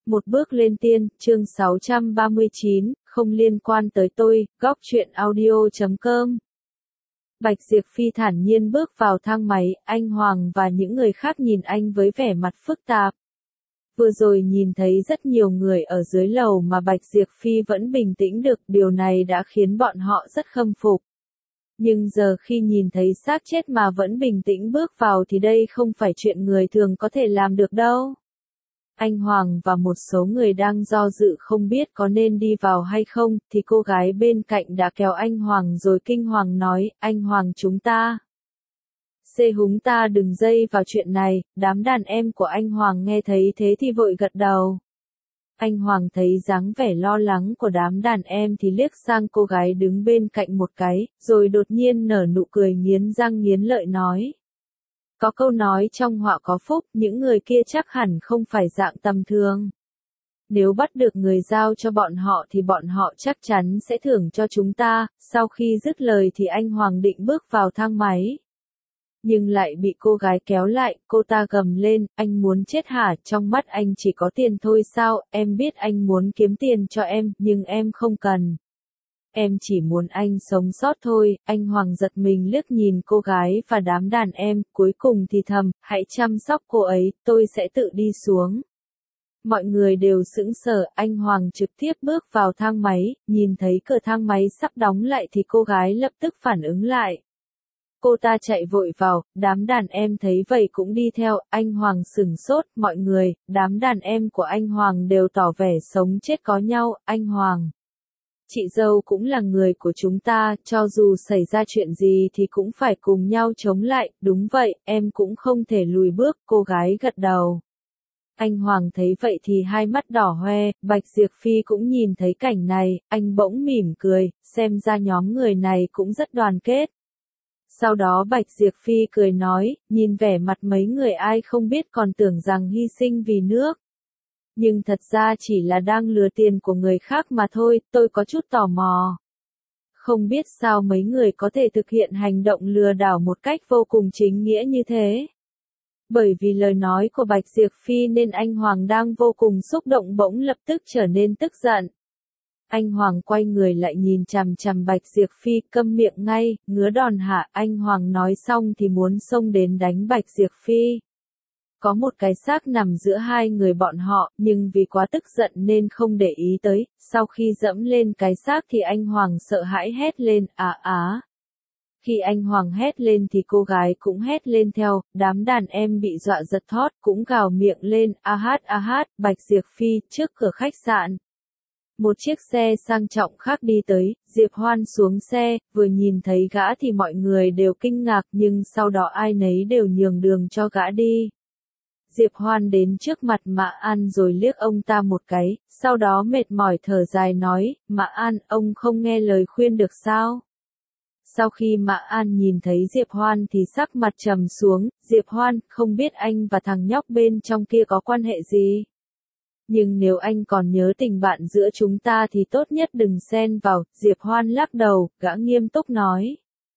Một bước lên tiên, chương 639, không liên quan tới tôi, góc truyện audio.com. Bạch Diệp Phi thản nhiên bước vào thang máy, anh Hoàng và những người khác nhìn anh với vẻ mặt phức tạp. Vừa rồi nhìn thấy rất nhiều người ở dưới lầu mà Bạch Diệp Phi vẫn bình tĩnh được, điều này đã khiến bọn họ rất khâm phục. Nhưng giờ khi nhìn thấy xác chết mà vẫn bình tĩnh bước vào thì đây không phải chuyện người thường có thể làm được đâu. Anh Hoàng và một số người đang do dự không biết có nên đi vào hay không, thì cô gái bên cạnh đã kéo anh Hoàng rồi kinh hoàng nói, anh Hoàng chúng ta. Húng ta đừng dây vào chuyện này, đám đàn em của anh Hoàng nghe thấy thế thì vội gật đầu. Anh Hoàng thấy dáng vẻ lo lắng của đám đàn em thì liếc sang cô gái đứng bên cạnh một cái, rồi đột nhiên nở nụ cười nghiến răng nghiến lợi nói. Có câu nói trong họa có phúc, những người kia chắc hẳn không phải dạng tầm thường. Nếu bắt được người giao cho bọn họ thì bọn họ chắc chắn sẽ thưởng cho chúng ta. Sau khi dứt lời thì anh Hoàng định bước vào thang máy. Nhưng lại bị cô gái kéo lại, cô ta gầm lên, anh muốn chết hả, trong mắt anh chỉ có tiền thôi sao, em biết anh muốn kiếm tiền cho em, nhưng em không cần. Em chỉ muốn anh sống sót thôi. Anh Hoàng giật mình liếc nhìn cô gái và đám đàn em, cuối cùng thì thầm, hãy chăm sóc cô ấy, tôi sẽ tự đi xuống. Mọi người đều sững sờ, anh Hoàng trực tiếp bước vào thang máy, nhìn thấy cửa thang máy sắp đóng lại thì cô gái lập tức phản ứng lại. Cô ta chạy vội vào, đám đàn em thấy vậy cũng đi theo, anh Hoàng sửng sốt, mọi người, đám đàn em của anh Hoàng đều tỏ vẻ sống chết có nhau, anh Hoàng. Chị dâu cũng là người của chúng ta, cho dù xảy ra chuyện gì thì cũng phải cùng nhau chống lại, đúng vậy, em cũng không thể lùi bước, cô gái gật đầu. Anh Hoàng thấy vậy thì hai mắt đỏ hoe, Bạch Diệp Phi cũng nhìn thấy cảnh này, anh bỗng mỉm cười, xem ra nhóm người này cũng rất đoàn kết. Sau đó Bạch Diệp Phi cười nói, nhìn vẻ mặt mấy người ai không biết còn tưởng rằng hy sinh vì nước. Nhưng thật ra chỉ là đang lừa tiền của người khác mà thôi, tôi có chút tò mò. Không biết sao mấy người có thể thực hiện hành động lừa đảo một cách vô cùng chính nghĩa như thế. Bởi vì lời nói của Bạch Diệp Phi nên anh Hoàng đang vô cùng xúc động bỗng lập tức trở nên tức giận. Anh Hoàng quay người lại nhìn chằm chằm Bạch Diệp Phi, câm miệng ngay, ngứa đòn hả, anh Hoàng nói xong thì muốn xông đến đánh Bạch Diệp Phi. Có một cái xác nằm giữa hai người bọn họ, nhưng vì quá tức giận nên không để ý tới, sau khi dẫm lên cái xác thì anh Hoàng sợ hãi hét lên, á. Khi anh Hoàng hét lên thì cô gái cũng hét lên theo, đám đàn em bị dọa giật thót cũng gào miệng lên, a hát, Bạch Diệp Phi, trước cửa khách sạn. Một chiếc xe sang trọng khác đi tới, Diệp Hoan xuống xe, vừa nhìn thấy gã thì mọi người đều kinh ngạc nhưng sau đó ai nấy đều nhường đường cho gã đi. Diệp Hoan đến trước mặt Mã An rồi liếc ông ta một cái, sau đó mệt mỏi thở dài nói, Mã An, ông không nghe lời khuyên được sao? Sau khi Mã An nhìn thấy Diệp Hoan thì sắc mặt trầm xuống, Diệp Hoan, không biết anh và thằng nhóc bên trong kia có quan hệ gì? Nhưng nếu anh còn nhớ tình bạn giữa chúng ta thì tốt nhất đừng xen vào, Diệp Hoan lắc đầu, gã nghiêm túc nói.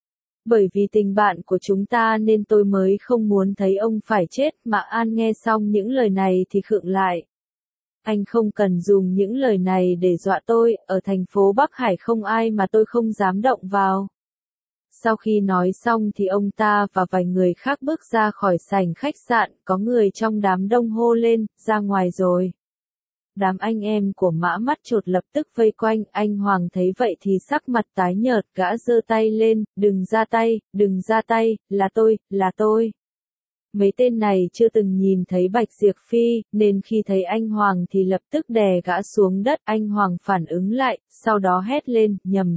Bởi vì tình bạn của chúng ta nên tôi mới không muốn thấy ông phải chết. Mã An nghe xong những lời này thì khựng lại. Anh không cần dùng những lời này để dọa tôi, ở thành phố Bắc Hải không ai mà tôi không dám động vào. Sau khi nói xong thì ông ta và vài người khác bước ra khỏi sảnh khách sạn, có người trong đám đông hô lên, ra ngoài rồi. Đám anh em của Mã Mắt Chột lập tức vây quanh, anh Hoàng thấy vậy thì sắc mặt tái nhợt, gã giơ tay lên, đừng ra tay, là tôi. Mấy tên này chưa từng nhìn thấy Bạch Diệp Phi, nên khi thấy anh Hoàng thì lập tức đè gã xuống đất, anh Hoàng phản ứng lại, sau đó hét lên, nhầm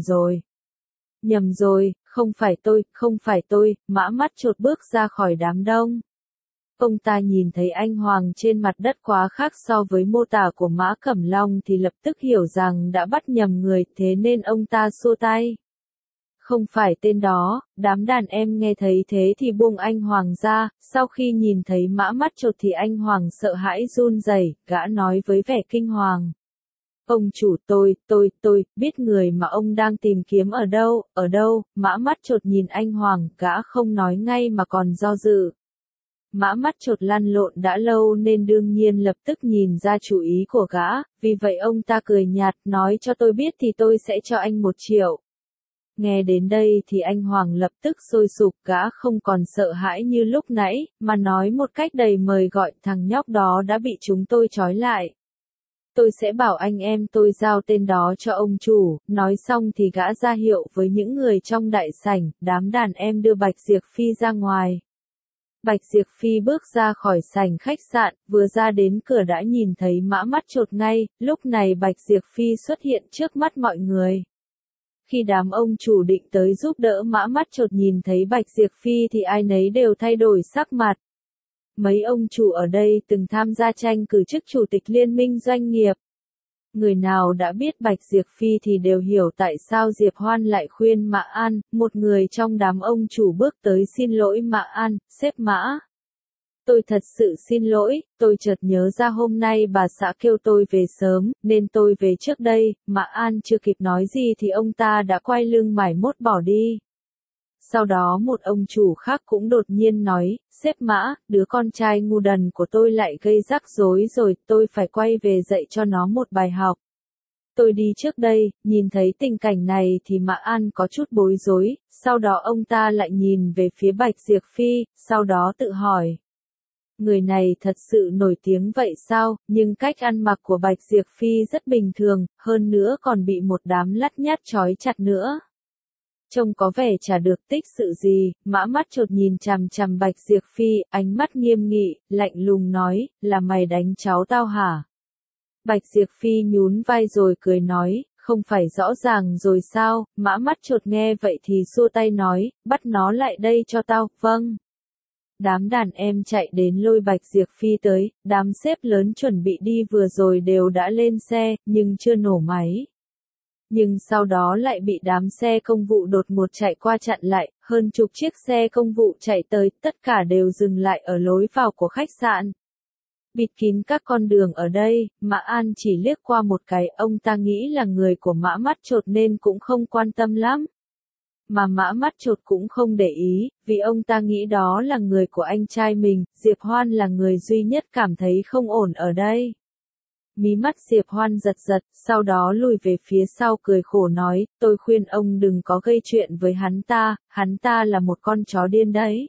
rồi, không phải tôi, Mã Mắt Chột bước ra khỏi đám đông. Ông ta nhìn thấy anh Hoàng trên mặt đất quá khác so với mô tả của Mã Cẩm Long thì lập tức hiểu rằng đã bắt nhầm người, thế nên ông ta xua tay. Không phải tên đó, đám đàn em nghe thấy thế thì buông anh Hoàng ra, sau khi nhìn thấy Mã Mắt Chột thì anh Hoàng sợ hãi run rẩy, gã nói với vẻ kinh hoàng. Ông chủ tôi biết người mà ông đang tìm kiếm ở đâu, Mã Mắt Chột nhìn anh Hoàng, gã không nói ngay mà còn do dự. Mã Mắt Chột lăn lộn đã lâu nên đương nhiên lập tức nhìn ra chủ ý của gã, vì vậy ông ta cười nhạt, nói cho tôi biết thì tôi sẽ cho anh 1 triệu. Nghe đến đây thì anh Hoàng lập tức sôi sục, gã không còn sợ hãi như lúc nãy, mà nói một cách đầy mời gọi, thằng nhóc đó đã bị chúng tôi trói lại. Tôi sẽ bảo anh em tôi giao tên đó cho ông chủ. Nói xong thì gã ra hiệu với những người trong đại sảnh, đám đàn em đưa Bạch Diệp Phi ra ngoài. Bạch Diệp Phi bước ra khỏi sảnh khách sạn, vừa ra đến cửa đã nhìn thấy Mã Mắt Chột ngay, lúc này Bạch Diệp Phi xuất hiện trước mắt mọi người. Khi đám ông chủ định tới giúp đỡ Mã Mắt Chột nhìn thấy Bạch Diệp Phi thì ai nấy đều thay đổi sắc mặt. Mấy ông chủ ở đây từng tham gia tranh cử chức chủ tịch liên minh doanh nghiệp. Người nào đã biết Bạch Diệp Phi thì đều hiểu tại sao Diệp Hoan lại khuyên Mã An, một người trong đám ông chủ bước tới xin lỗi Mã An, sếp Mã. Tôi thật sự xin lỗi, tôi chợt nhớ ra hôm nay bà xã kêu tôi về sớm, nên tôi về trước đây. Mã An chưa kịp nói gì thì ông ta đã quay lưng mải mốt bỏ đi. Sau đó một ông chủ khác cũng đột nhiên nói, sếp Mã, đứa con trai ngu đần của tôi lại gây rắc rối rồi, tôi phải quay về dạy cho nó một bài học. Tôi đi trước đây, nhìn thấy tình cảnh này thì Mã An có chút bối rối, sau đó ông ta lại nhìn về phía Bạch Diệp Phi, sau đó tự hỏi. Người này thật sự nổi tiếng vậy sao, nhưng cách ăn mặc của Bạch Diệp Phi rất bình thường, hơn nữa còn bị một đám lắt nhắt trói chặt nữa. Trông có vẻ chả được tích sự gì. Mã Mắt Chột nhìn chằm chằm Bạch Diệp Phi, ánh mắt nghiêm nghị, lạnh lùng nói, là mày đánh cháu tao hả? Bạch Diệp Phi nhún vai rồi cười nói, không phải rõ ràng rồi sao? Mã Mắt Chột nghe vậy thì xua tay nói, bắt nó lại đây cho tao. Vâng. Đám đàn em chạy đến lôi Bạch Diệp Phi tới, đám sếp lớn chuẩn bị đi vừa rồi đều đã lên xe, nhưng chưa nổ máy. Nhưng sau đó lại bị đám xe công vụ đột ngột chạy qua chặn lại, hơn chục chiếc xe công vụ chạy tới, tất cả đều dừng lại ở lối vào của khách sạn. Bịt kín các con đường ở đây, Mã An chỉ liếc qua một cái, ông ta nghĩ là người của Mã Mắt Chột nên cũng không quan tâm lắm. Mà Mã Mắt Chột cũng không để ý, vì ông ta nghĩ đó là người của anh trai mình, Diệp Hoan là người duy nhất cảm thấy không ổn ở đây. Mí mắt Diệp Hoan giật giật, sau đó lùi về phía sau cười khổ nói, tôi khuyên ông đừng có gây chuyện với hắn ta là một con chó điên đấy.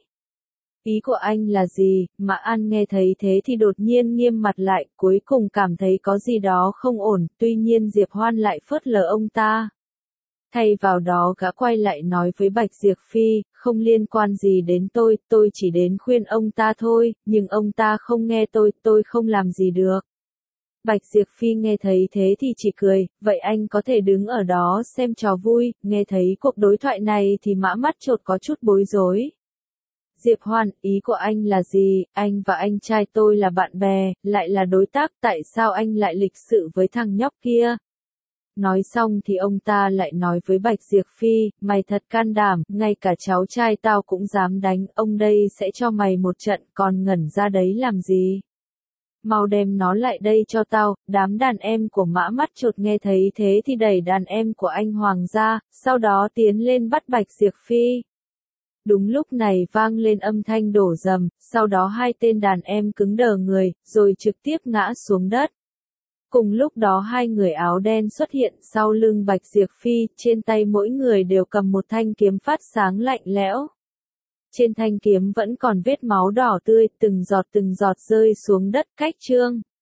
Ý của anh là gì? Mã An nghe thấy thế thì đột nhiên nghiêm mặt lại, cuối cùng cảm thấy có gì đó không ổn, tuy nhiên Diệp Hoan lại phớt lờ ông ta. Thay vào đó gã quay lại nói với Bạch Diệp Phi, không liên quan gì đến tôi chỉ đến khuyên ông ta thôi, nhưng ông ta không nghe tôi không làm gì được. Bạch Diệp Phi nghe thấy thế thì chỉ cười, vậy anh có thể đứng ở đó xem trò vui. Nghe thấy cuộc đối thoại này thì Mã Mắt Chột có chút bối rối. Diệp Hoan, ý của anh là gì? Anh và anh trai tôi là bạn bè, lại là đối tác, tại sao anh lại lịch sự với thằng nhóc kia? Nói xong thì ông ta lại nói với Bạch Diệp Phi, mày thật can đảm, ngay cả cháu trai tao cũng dám đánh, ông đây sẽ cho mày một trận, còn ngẩn ra đấy làm gì? Mau đem nó lại đây cho tao. Đám đàn em của Mã Mắt Chột nghe thấy thế thì đẩy đàn em của anh Hoàng ra, sau đó tiến lên bắt Bạch Diệp Phi. Đúng lúc này vang lên âm thanh đổ dầm, sau đó hai tên đàn em cứng đờ người, rồi trực tiếp ngã xuống đất. Cùng lúc đó hai người áo đen xuất hiện sau lưng Bạch Diệp Phi, trên tay mỗi người đều cầm một thanh kiếm phát sáng lạnh lẽo. Trên thanh kiếm vẫn còn vết máu đỏ tươi, từng giọt rơi xuống đất. Cách chương